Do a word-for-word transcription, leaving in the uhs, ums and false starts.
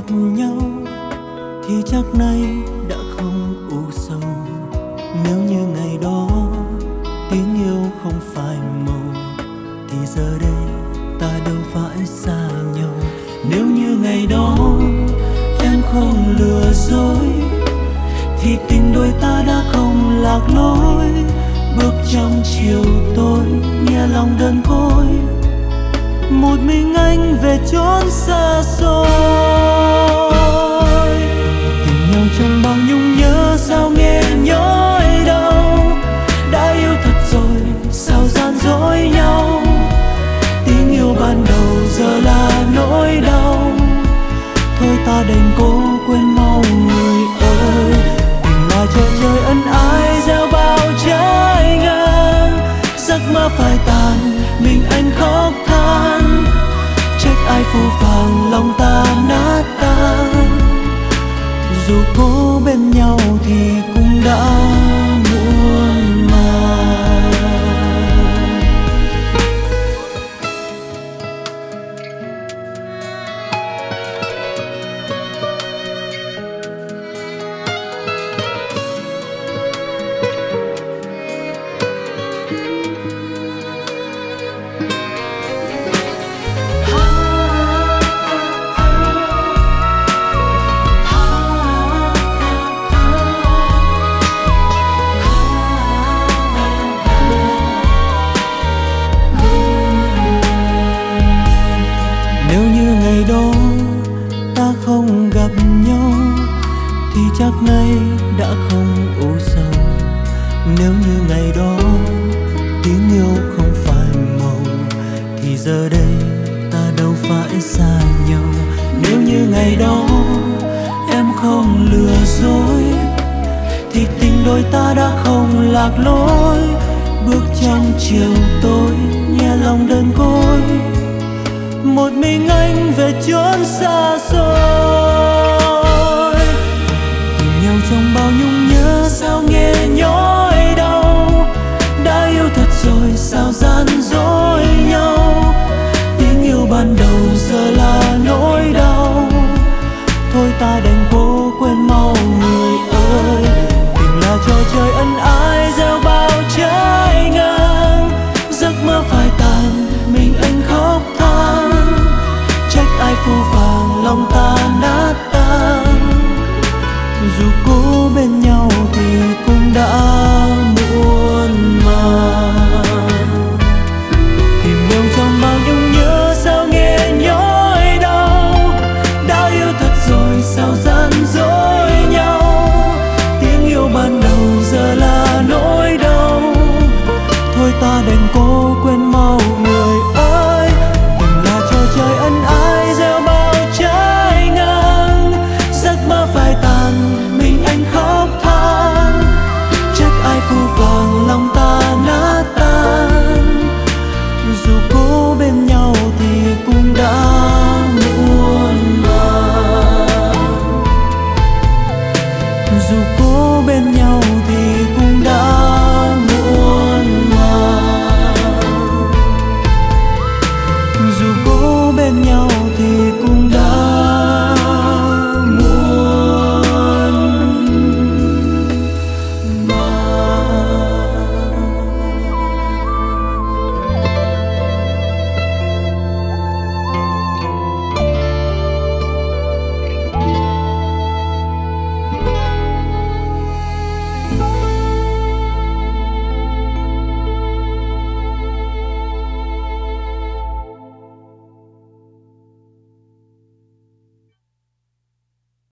gặp nhau thì chắc nay đã không u sầu. Nếu như ngày đó tiếng yêu không phai màu thì giờ đây ta đâu phải xa nhau. Nếu như ngày đó em không lừa dối thì tình đôi ta đã không lạc lối. Bước trong chiều tối nghe lòng đơn côi, một mình anh về chốn xa xôi. Tình nhau trong bao nhung nhớ sao nghe nhói đau. Đã yêu thật rồi sao gian dối nhau. Tình yêu ban đầu giờ là nỗi đau. Thôi ta đành cố quên mau người ơi. Tình là trò chơi ân ái gieo bao trái ngang. Giấc mơ phai tàn mình anh khóc than. Trách ai phũ phàng lòng ta nát tan. Dù cố bên nhau thì cũng đã muộn màng. Nếu như ngày đó ta không gặp nhau thì chắc nay đã không u sầu. Nếu như ngày đó tiếng yêu không phai màu thì giờ đây ta đâu phải xa nhau. Nếu như ngày đó em không lừa dối thì tình đôi ta đã không lạc lối. Bước trong chiều tối nghe lòng đơn côi, một mình anh về chốn xa xôi.